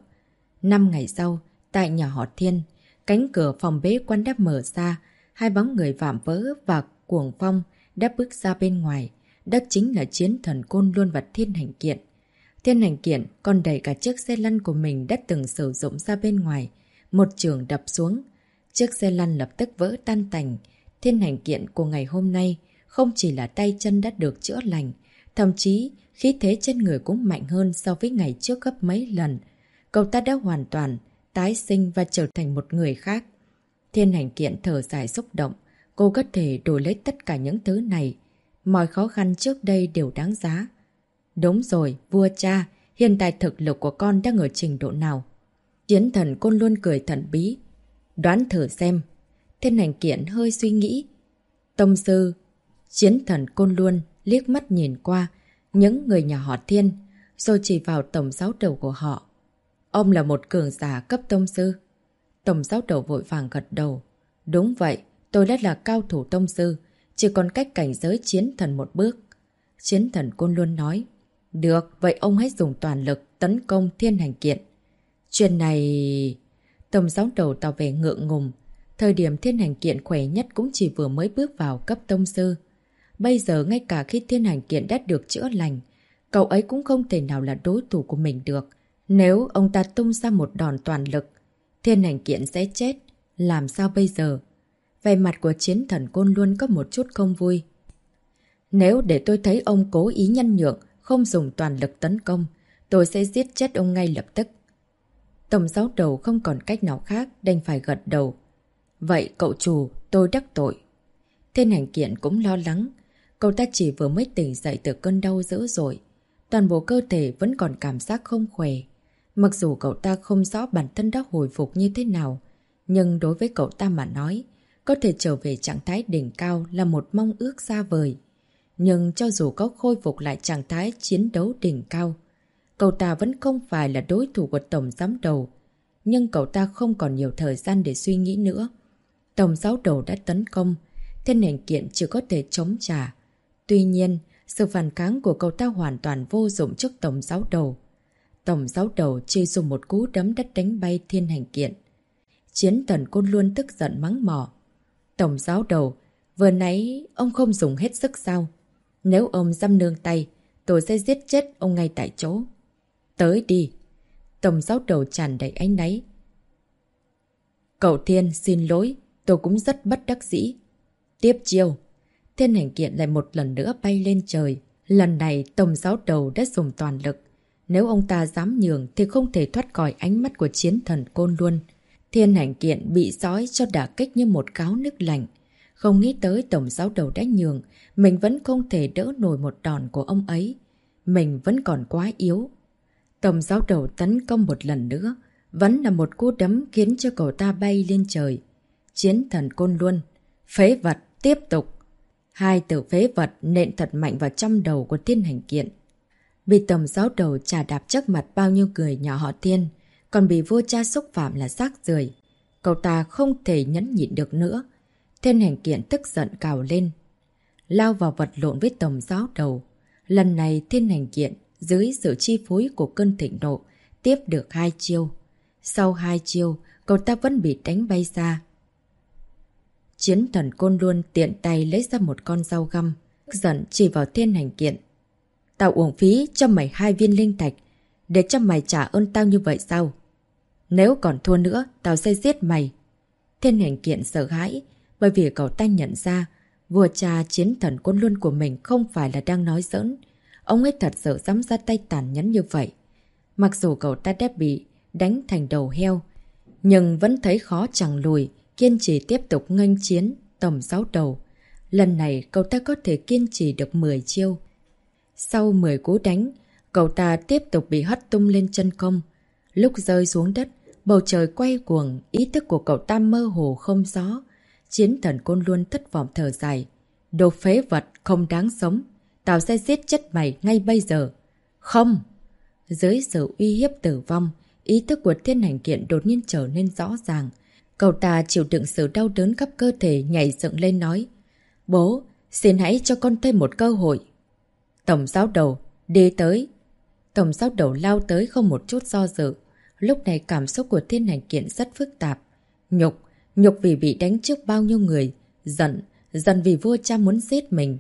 5 ngày sau, tại nhà họ Thiên, cánh cửa phòng bế quan đã mở ra, hai bóng người vạm vỡ và cuồng phong đã bước ra bên ngoài. Đó chính là Chiến Thần Côn Luân và Thiên Hành Kiện. Thiên Hành Kiện còn đẩy cả chiếc xe lăn của mình đã từng sử dụng ra bên ngoài. Một chưởng đập xuống, chiếc xe lăn lập tức vỡ tan tành. Thiên Hành Kiện của ngày hôm nay không chỉ là tay chân đã được chữa lành, thậm chí khí thế trên người cũng mạnh hơn so với ngày trước gấp mấy lần. Cậu ta đã hoàn toàn tái sinh và trở thành một người khác. Thiên Hành Kiện thở dài xúc động. Cô có thể đổi lấy tất cả những thứ này. Mọi khó khăn trước đây đều đáng giá. Đúng rồi, vua cha, hiện tại thực lực của con đang ở trình độ nào? Chiến Thần Côn luôn cười thần bí. Đoán thử xem. Thiên Hành Kiện hơi suy nghĩ. Tông sư. Chiến Thần Côn luôn liếc mắt nhìn qua những người nhà họ Thiên, rồi chỉ vào tổng giáo đầu của họ. Ông là một cường giả cấp tông sư. Tổng giáo đầu vội vàng gật đầu. Đúng vậy, tôi đã là cao thủ tông sư, chỉ còn cách cảnh giới chiến thần một bước. Chiến Thần Côn luôn nói. Được, vậy ông hãy dùng toàn lực tấn công Thiên Hành Kiện. Chuyện này... Tổng giáo đầu tỏ vẻ ngượng ngùng. Thời điểm Thiên Hành Kiện khỏe nhất cũng chỉ vừa mới bước vào cấp tông sư. Bây giờ ngay cả khi Thiên Hành Kiện đã được chữa lành, cậu ấy cũng không thể nào là đối thủ của mình được. Nếu ông ta tung ra một đòn toàn lực, Thiên Hành Kiện sẽ chết. Làm sao bây giờ? Vẻ mặt của Chiến Thần Côn luôn có một chút không vui. Nếu để tôi thấy ông cố ý nhân nhượng, không dùng toàn lực tấn công, tôi sẽ giết chết ông ngay lập tức. Tổng giáo đầu không còn cách nào khác, đành phải gật đầu. Vậy cậu chủ, tôi đắc tội. Thiên Hành Kiện cũng lo lắng. Cậu ta chỉ vừa mới tỉnh dậy từ cơn đau dữ dội. Toàn bộ cơ thể vẫn còn cảm giác không khỏe. Mặc dù cậu ta không rõ bản thân đã hồi phục như thế nào, nhưng đối với cậu ta mà nói, có thể trở về trạng thái đỉnh cao là một mong ước xa vời. Nhưng cho dù có khôi phục lại trạng thái chiến đấu đỉnh cao, cậu ta vẫn không phải là đối thủ của Tổng Giám Đầu. Nhưng cậu ta không còn nhiều thời gian để suy nghĩ nữa. Tổng Giáo Đầu đã tấn công, Thiên Hành Kiện chỉ có thể chống trả. Tuy nhiên, sự phản kháng của cậu ta hoàn toàn vô dụng trước Tổng Giáo Đầu. Tổng giáo đầu chỉ dùng một cú đấm đất đánh bay Thiên Hành Kiện. Chiến Thần Côn Luân tức giận mắng mỏ. Tổng giáo đầu, vừa nãy ông không dùng hết sức sao? Nếu ông dám nương tay, tôi sẽ giết chết ông ngay tại chỗ. Tới đi. Tổng giáo đầu tràn đầy áy náy. Cậu Thiên xin lỗi, tôi cũng rất bất đắc dĩ. Tiếp chiêu. Thiên Hành Kiện lại một lần nữa bay lên trời. Lần này tổng giáo đầu đã dùng toàn lực. Nếu ông ta dám nhường thì không thể thoát khỏi ánh mắt của Chiến Thần Côn Luân. Thiên Hành Kiện bị dõi cho đả kích như một gáo nước lạnh. Không nghĩ tới tổng giáo đầu đã nhường, mình vẫn không thể đỡ nổi một đòn của ông ấy. Mình vẫn còn quá yếu. Tổng giáo đầu tấn công một lần nữa, vẫn là một cú đấm khiến cho cậu ta bay lên trời. Chiến Thần Côn Luân, phế vật, tiếp tục. Hai từ phế vật nện thật mạnh vào trong đầu của Thiên Hành Kiện. Bị tổng giáo đầu chà đạp trước mặt bao nhiêu người nhỏ họ Thiên, còn bị vua cha xúc phạm là rác rưởi. Cậu ta không thể nhẫn nhịn được nữa. Thiên Hành Kiện tức giận cào lên, lao vào vật lộn với tổng giáo đầu. Lần này Thiên Hành Kiện dưới sự chi phối của cơn thịnh nộ tiếp được 2 chiêu. Sau 2 chiêu, cậu ta vẫn bị đánh bay xa. Chiến Thần Côn Luân tiện tay lấy ra một con dao găm, tức giận chỉ vào Thiên Hành Kiện. Tao uổng phí cho mày 2 viên linh thạch, để cho mày trả ơn tao như vậy sao? Nếu còn thua nữa, tao sẽ giết mày. Thiên Hành Kiện sợ hãi, bởi vì cậu ta nhận ra, vua cha Chiến Thần Côn Luân của mình không phải là đang nói giỡn. Ông ấy thật sự dám ra tay tàn nhẫn như vậy. Mặc dù cậu ta đã bị đánh thành đầu heo, nhưng vẫn thấy khó chẳng lùi, kiên trì tiếp tục nghênh chiến tổng giáo đầu. Lần này cậu ta có thể kiên trì được 10 chiêu. Sau 10 cú đánh, cậu ta tiếp tục bị hất tung lên chân không. Lúc rơi xuống đất, bầu trời quay cuồng, ý thức của cậu ta mơ hồ không rõ. Chiến Thần Côn Luân thất vọng thở dài. Đồ phế vật không đáng sống, tao sẽ giết chết mày ngay bây giờ. Không! Dưới sự uy hiếp tử vong, ý thức của Thiên Hành Kiện đột nhiên trở nên rõ ràng. Cậu ta chịu đựng sự đau đớn khắp cơ thể, nhảy dựng lên nói. Bố, xin hãy cho con thêm một cơ hội. Tổng giáo đầu, đi tới. Tổng giáo đầu lao tới không một chút do dự. Lúc này cảm xúc của Thiên Hành Kiện rất phức tạp. Nhục vì bị đánh trước bao nhiêu người. Giận vì vua cha muốn giết mình.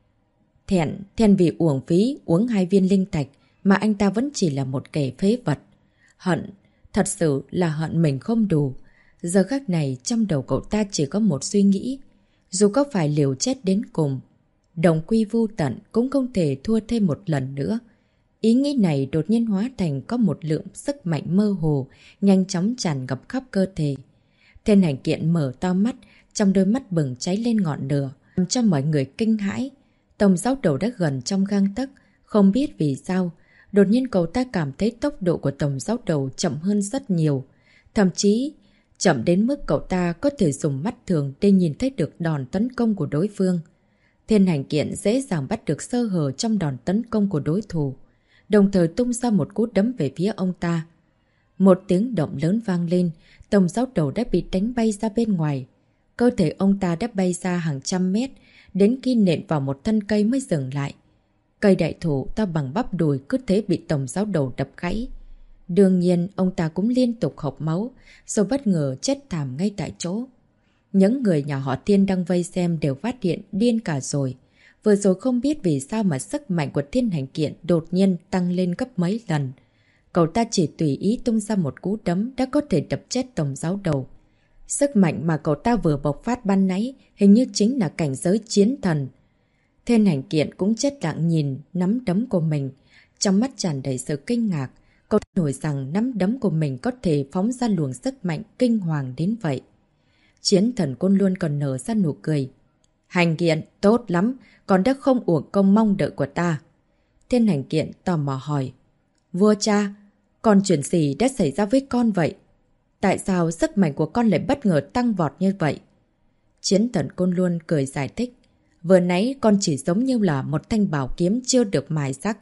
Thẹn vì uổng phí uống 2 viên linh thạch mà anh ta vẫn chỉ là một kẻ phế vật. Hận, thật sự là hận mình không đủ. Giờ khắc này trong đầu cậu ta chỉ có một suy nghĩ. Dù có phải liều chết đến cùng, đồng quy vu tận cũng không thể thua thêm một lần nữa. Ý nghĩ này đột nhiên hóa thành có một lượng sức mạnh mơ hồ, nhanh chóng tràn ngập khắp cơ thể. Thiên Hành Kiện mở to mắt, trong đôi mắt bừng cháy lên ngọn lửa, làm cho mọi người kinh hãi. Tổng giáo đầu đã gần trong gang tấc, không biết vì sao. Đột nhiên cậu ta cảm thấy tốc độ của tổng giáo đầu chậm hơn rất nhiều. Thậm chí, chậm đến mức cậu ta có thể dùng mắt thường để nhìn thấy được đòn tấn công của đối phương. Thiên Hành Kiện dễ dàng bắt được sơ hở trong đòn tấn công của đối thủ, đồng thời tung ra một cú đấm về phía ông ta. Một tiếng động lớn vang lên, tổng giáo đầu đã bị đánh bay ra bên ngoài. Cơ thể ông ta đã bay ra hàng trăm mét, đến khi nện vào một thân cây mới dừng lại. Cây đại thụ to bằng bắp đùi cứ thế bị tổng giáo đầu đập gãy. Đương nhiên, ông ta cũng liên tục hộc máu, rồi bất ngờ chết thảm ngay tại chỗ. Những người nhà họ Thiên đang vây xem đều phát hiện điên cả rồi. Vừa rồi không biết vì sao mà sức mạnh của Thiên Hành Kiện đột nhiên tăng lên gấp mấy lần. Cậu ta chỉ tùy ý tung ra một cú đấm đã có thể đập chết tổng giáo đầu. Sức mạnh mà cậu ta vừa bộc phát ban nãy hình như chính là cảnh giới chiến thần. Thiên Hành Kiện cũng chết lặng nhìn nắm đấm của mình. Trong mắt tràn đầy sự kinh ngạc. Cậu nổi rằng nắm đấm của mình có thể phóng ra luồng sức mạnh kinh hoàng đến vậy. Chiến Thần Côn Luân còn nở ra nụ cười. Hành Kiện, tốt lắm, con đã không uổng công mong đợi của ta. Thiên Hành Kiện tò mò hỏi. Vua cha, con chuyện gì đã xảy ra với con vậy? Tại sao sức mạnh của con lại bất ngờ tăng vọt như vậy? Chiến Thần Côn Luân cười giải thích. Vừa nãy con chỉ giống như là một thanh bảo kiếm chưa được mài sắc.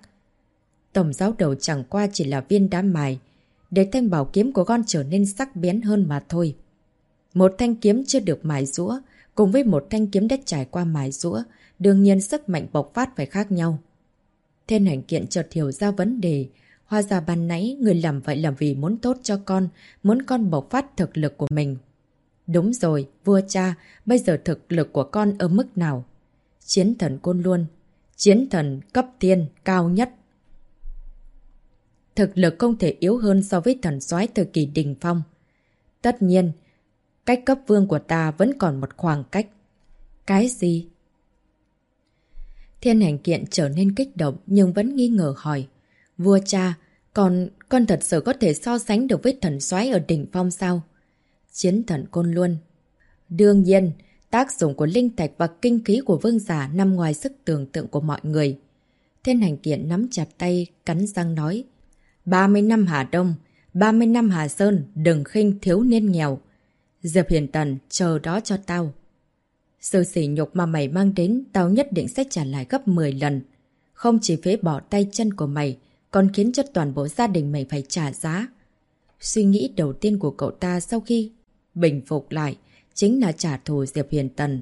Tổng giáo đầu chẳng qua chỉ là viên đá mài, để thanh bảo kiếm của con trở nên sắc bén hơn mà thôi. Một thanh kiếm chưa được mài rũa, cùng với một thanh kiếm đã trải qua mài rũa, đương nhiên sức mạnh bộc phát phải khác nhau. Thiên Hành Kiện chợt hiểu ra vấn đề, Hóa ra ban nãy người làm vậy là vì muốn tốt cho con, muốn con bộc phát thực lực của mình. Đúng rồi, vua cha, bây giờ thực lực của con ở mức nào? Chiến thần Côn Luân, chiến thần cấp thiên cao nhất. Thực lực không thể yếu hơn so với thần soái thời kỳ đỉnh phong. Tất nhiên, cách cấp vương của ta vẫn còn một khoảng cách. Cái gì? Thiên Hành Kiện trở nên kích động nhưng vẫn nghi ngờ hỏi. Vua cha, con thật sự có thể so sánh được với thần soái ở đỉnh phong sao? Chiến thần Côn Luân. Đương nhiên, tác dụng của linh thạch và kinh khí của vương giả nằm ngoài sức tưởng tượng của mọi người. Thiên Hành Kiện nắm chặt tay, cắn răng nói. 30 năm Hà Đông, 30 năm Hà Sơn, đừng khinh thiếu niên nghèo. Diệp Hiền Tần, chờ đó cho tao. Sự sỉ nhục mà mày mang đến, tao nhất định sẽ trả lại gấp 10 lần. Không chỉ phế bỏ tay chân của mày, còn khiến cho toàn bộ gia đình mày phải trả giá. Suy nghĩ đầu tiên của cậu ta sau khi bình phục lại chính là trả thù Diệp Hiền Tần.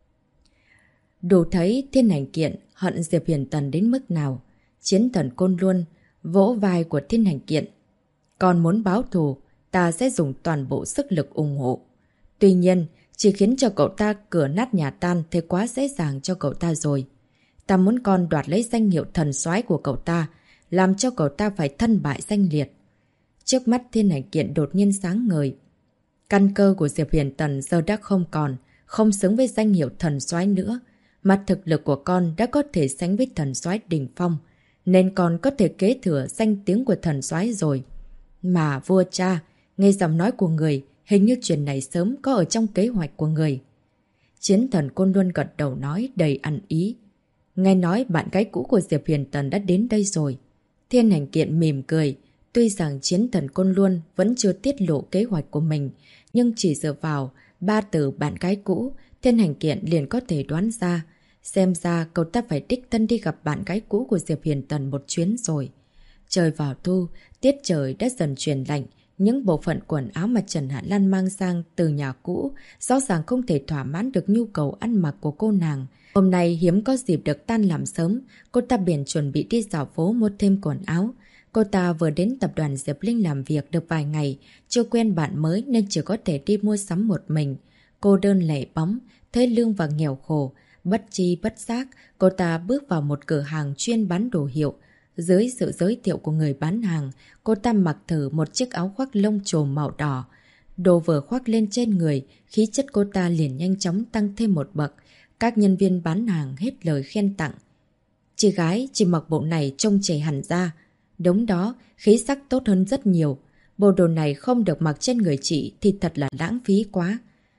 Đủ thấy Thiên Hành Kiện hận Diệp Hiền Tần đến mức nào. Chiến thần Côn Luân vỗ vai của Thiên Hành Kiện. Còn muốn báo thù, ta sẽ dùng toàn bộ sức lực ủng hộ. Tuy nhiên, chỉ khiến cho cậu ta cửa nát nhà tan thì quá dễ dàng cho cậu ta rồi. Ta muốn con đoạt lấy danh hiệu thần soái của cậu ta, làm cho cậu ta phải thân bại danh liệt. Trước mắt Thiên Hành Kiện đột nhiên sáng ngời. Căn cơ của Diệp Hiền Tần giờ đã không còn, không xứng với danh hiệu thần soái nữa. Mà thực lực của con đã có thể sánh với thần soái đỉnh phong, nên con có thể kế thừa danh tiếng của thần soái rồi. Mà vua cha, nghe giọng nói của người, hình như chuyện này sớm có ở trong kế hoạch của người. Chiến thần Côn Luân gật đầu nói đầy ẩn ý. Nghe nói bạn gái cũ của Diệp Hiền Tần đã đến đây rồi. Thiên Hành Kiện mỉm cười. Tuy rằng chiến thần Côn Luân vẫn chưa tiết lộ kế hoạch của mình, nhưng chỉ dựa vào 3 từ bạn gái cũ, Thiên Hành Kiện liền có thể đoán ra. Xem ra cậu ta phải đích thân đi gặp bạn gái cũ của Diệp Hiền Tần một chuyến rồi. Trời vào thu, tiết trời đã dần chuyển lạnh. Những bộ phận quần áo mà Trần Hạ Lan mang sang từ nhà cũ rõ ràng không thể thỏa mãn được nhu cầu ăn mặc của cô nàng. Hôm nay hiếm có dịp được tan làm sớm, cô ta bèn chuẩn bị đi dạo phố mua thêm quần áo. Cô ta vừa đến tập đoàn Diệp Linh làm việc được vài ngày, chưa quen bạn mới nên chỉ có thể đi mua sắm một mình. Cô đơn lẻ bóng, thấy lương và nghèo khổ. Bất chi bất giác, cô ta bước vào một cửa hàng chuyên bán đồ hiệu. Dưới sự giới thiệu của người bán hàng, cô ta mặc thử một chiếc áo khoác lông trồm màu đỏ. Đồ vừa khoác lên trên người, khí chất cô ta liền nhanh chóng tăng thêm một bậc. Các nhân viên bán hàng hết lời khen tặng. Chị gái chỉ mặc bộ này trông trẻ hẳn ra. Đúng đó, khí sắc tốt hơn rất nhiều. Bộ đồ này không được mặc trên người chị thì thật là lãng phí quá.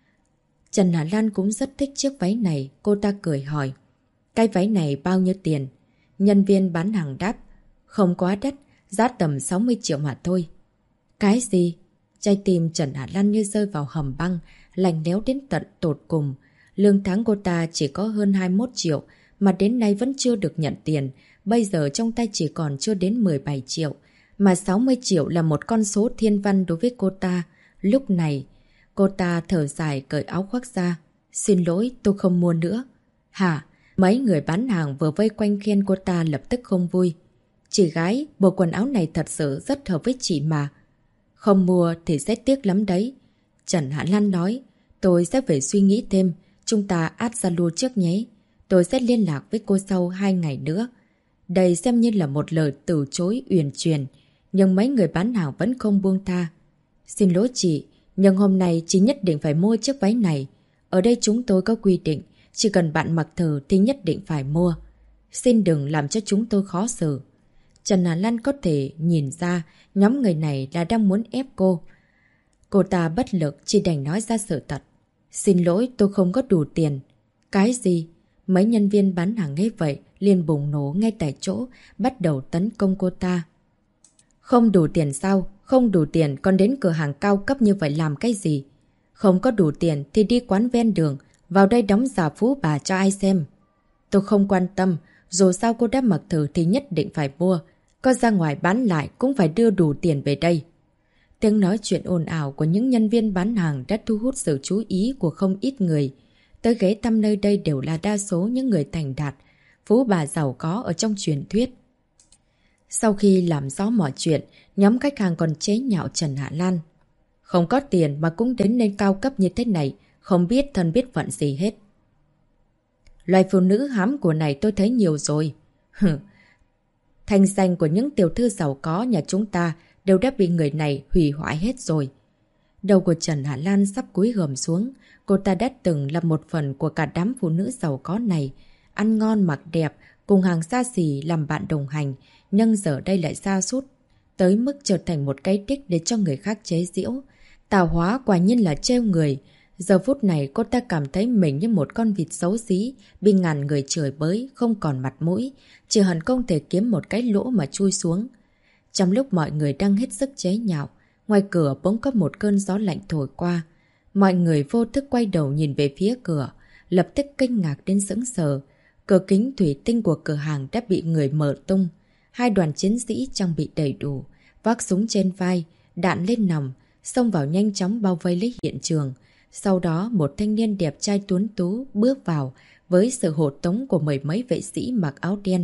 Trần Hạ Lan cũng rất thích chiếc váy này, cô ta cười hỏi. Cái váy này bao nhiêu tiền? Nhân viên bán hàng đáp. Không quá đắt, giá tầm 60 triệu mà thôi. Cái gì? Trái tim Trần Hạ Lan như rơi vào hầm băng, lạnh lẽo đến tận tột cùng. Lương tháng cô ta chỉ có hơn 21 triệu, mà đến nay vẫn chưa được nhận tiền. Bây giờ trong tay chỉ còn chưa đến 17 triệu. Mà 60 triệu là một con số thiên văn đối với cô ta. Lúc này, cô ta thở dài cởi áo khoác ra. Xin lỗi, tôi không mua nữa. Hả? Mấy người bán hàng vừa vây quanh khen cô ta lập tức không vui. Chị gái, bộ quần áo này thật sự rất hợp với chị mà. Không mua thì sẽ tiếc lắm đấy. Trần Hạ Lan nói, tôi sẽ phải suy nghĩ thêm. Chúng ta add Zalo trước nhé. Tôi sẽ liên lạc với cô sau 2 ngày nữa. Đây xem như là một lời từ chối uyển chuyển, nhưng mấy người bán hàng vẫn không buông tha. Xin lỗi chị, nhưng hôm nay chị nhất định phải mua chiếc váy này. Ở đây chúng tôi có quy định, chỉ cần bạn mặc thử thì nhất định phải mua. Xin đừng làm cho chúng tôi khó xử. Trần Hà Lan có thể nhìn ra nhóm người này là đang muốn ép cô. Cô ta bất lực chỉ đành nói ra sự thật. Xin lỗi, tôi không có đủ tiền. Cái gì? Mấy nhân viên bán hàng nghe vậy liền bùng nổ ngay tại chỗ, bắt đầu tấn công cô ta. Không đủ tiền sao? Không đủ tiền còn đến cửa hàng cao cấp như vậy làm cái gì? Không có đủ tiền thì đi quán ven đường, vào đây đóng giả phú bà cho ai xem. Tôi không quan tâm, dù sao cô đã mặc thử thì nhất định phải mua. Có ra ngoài bán lại cũng phải đưa đủ tiền về đây. Tiếng nói chuyện ồn ào của những nhân viên bán hàng đã thu hút sự chú ý của không ít người. Tới ghé thăm nơi đây đều là đa số những người thành đạt, phú bà giàu có ở trong truyền thuyết. Sau khi làm rõ mọi chuyện, nhóm khách hàng còn chế nhạo Trần Hạ Lan. Không có tiền mà cũng đến nên cao cấp như thế này, không biết thân biết phận gì hết. Loài phụ nữ hám của này tôi thấy nhiều rồi. Thành danh của những tiểu thư giàu có nhà chúng ta đều đã bị người này hủy hoại hết rồi. Đầu của Trần Hạ Lan sắp cúi gầm xuống. Cô ta đã từng là một phần của cả đám phụ nữ giàu có này. Ăn ngon mặc đẹp, cùng hàng xa xỉ làm bạn đồng hành. Nhưng giờ đây lại sa sút tới mức trở thành một cái đích để cho người khác chế giễu. Tào hóa quả nhiên là trêu người. Giờ phút này cô ta cảm thấy mình như một con vịt xấu xí, bị ngàn người chửi bới, không còn mặt mũi. Chỉ hận không thể kiếm một cái lỗ mà chui xuống. Trong lúc mọi người đang hết sức chế nhạo, ngoài cửa bỗng có một cơn gió lạnh thổi qua. Mọi người vô thức quay đầu nhìn về phía cửa, lập tức kinh ngạc đến sững sờ. Cửa kính thủy tinh của cửa hàng đã bị người mở tung. Hai đoàn chiến sĩ trang bị đầy đủ, vác súng trên vai, đạn lên nòng, xông vào nhanh chóng bao vây lấy hiện trường. Sau đó một thanh niên đẹp trai tuấn tú bước vào với sự hộ tống của mười mấy vệ sĩ mặc áo đen.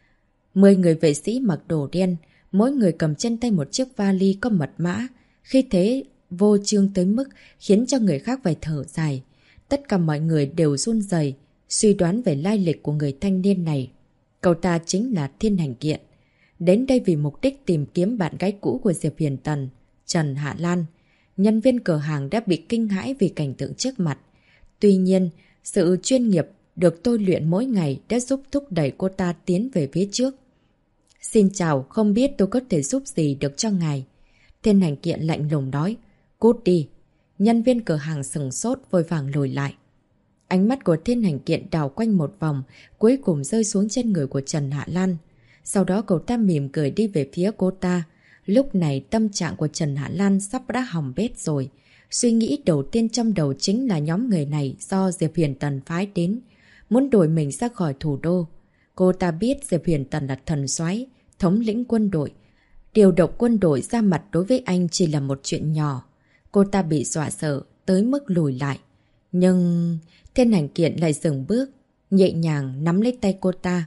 10 người vệ sĩ mặc đồ đen, mỗi người cầm trên tay một chiếc vali có mật mã. Khi thế vô trương tới mức khiến cho người khác phải thở dài. Tất cả mọi người đều run rẩy, suy đoán về lai lịch của người thanh niên này. Cậu ta chính là Thiên Hành Kiện. Đến đây vì mục đích tìm kiếm bạn gái cũ của Diệp Huyền Tần, Trần Hạ Lan. Nhân viên cửa hàng đã bị kinh hãi vì cảnh tượng trước mặt. Tuy nhiên, sự chuyên nghiệp được tôi luyện mỗi ngày đã giúp thúc đẩy cô ta tiến về phía trước. Xin chào, không biết tôi có thể giúp gì được cho ngài. Thiên Hành Kiện lạnh lùng nói. Cút đi. Nhân viên cửa hàng sừng sốt vội vàng lùi lại. Ánh mắt của Thiên Hành Kiện đảo quanh một vòng, cuối cùng rơi xuống trên người của Trần Hạ Lan. Sau đó cậu ta mỉm cười đi về phía cô ta. Lúc này tâm trạng của Trần Hạ Lan sắp đã hỏng bét rồi. Suy nghĩ đầu tiên trong đầu chính là nhóm người này do Diệp Huyền Tần phái đến, muốn đuổi mình ra khỏi thủ đô. Cô ta biết Diệp Huyền Tần là thần soái, thống lĩnh quân đội. Điều động quân đội ra mặt đối với anh chỉ là một chuyện nhỏ. Cô ta bị dọa sợ tới mức lùi lại. Nhưng Thiên Hành Kiện lại dừng bước, nhẹ nhàng nắm lấy tay cô ta.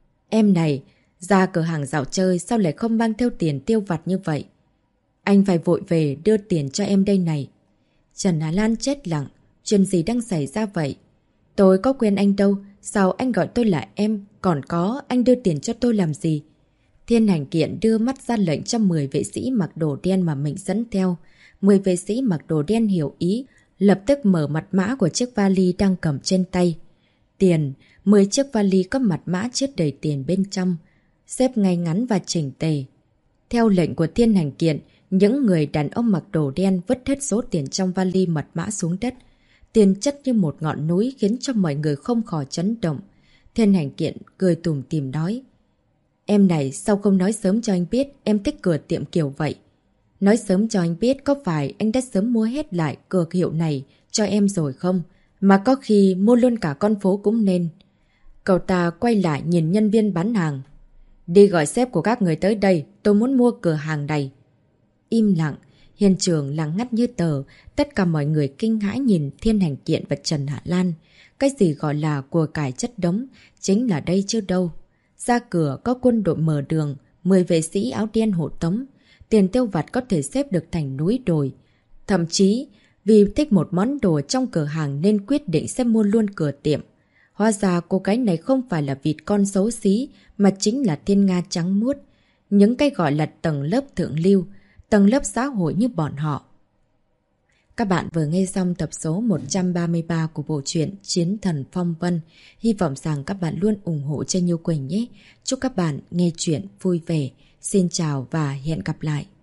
Em này, ra cửa hàng dạo chơi sao lại không mang theo tiền tiêu vặt như vậy? Anh phải vội về đưa tiền cho em đây này. Trần Hà Lan chết lặng. Chuyện gì đang xảy ra vậy? Tôi có quen anh đâu. Sao anh gọi tôi là em? Còn có, anh đưa tiền cho tôi làm gì? Thiên Hành Kiện đưa mắt ra lệnh cho 10 vệ sĩ mặc đồ đen mà mình dẫn theo. 10 vệ sĩ mặc đồ đen hiểu ý, lập tức mở mật mã của chiếc vali đang cầm trên tay. Tiền, 10 chiếc vali có mật mã chứa đầy tiền bên trong, xếp ngay ngắn và chỉnh tề. Theo lệnh của Thiên Hành Kiện, những người đàn ông mặc đồ đen vứt hết số tiền trong vali mật mã xuống đất. Tiền chất như một ngọn núi khiến cho mọi người không khỏi chấn động. Thiên Hành Kiện cười tủm tỉm nói. Em này sao không nói sớm cho anh biết em thích cửa tiệm kiểu vậy? Nói sớm cho anh biết có phải anh đã sớm mua hết lại cửa hiệu này cho em rồi không? Mà có khi mua luôn cả con phố cũng nên. Cậu ta quay lại nhìn nhân viên bán hàng. Đi gọi sếp của các người tới đây, tôi muốn mua cửa hàng này. Im lặng, hiện trường lặng ngắt như tờ, tất cả mọi người kinh hãi nhìn Thiên Hành Kiện và Trần Hạ Lan. Cái gì gọi là của cải chất đống, chính là đây chứ đâu. Ra cửa có quân đội mở đường, 10 vệ sĩ áo đen hộ tống. Tiền tiêu vặt có thể xếp được thành núi đồi. Thậm chí, vì thích một món đồ trong cửa hàng nên quyết định sẽ mua luôn cửa tiệm. Hóa ra cô gái này không phải là vịt con xấu xí, mà chính là thiên nga trắng muốt. Những cái gọi là tầng lớp thượng lưu, tầng lớp xã hội như bọn họ. Các bạn vừa nghe xong tập số 133 của bộ truyện Chiến Thần Phong Vân. Hy vọng rằng các bạn luôn ủng hộ cho Như Quỳnh nhé. Chúc các bạn nghe chuyện vui vẻ. Xin chào và hẹn gặp lại.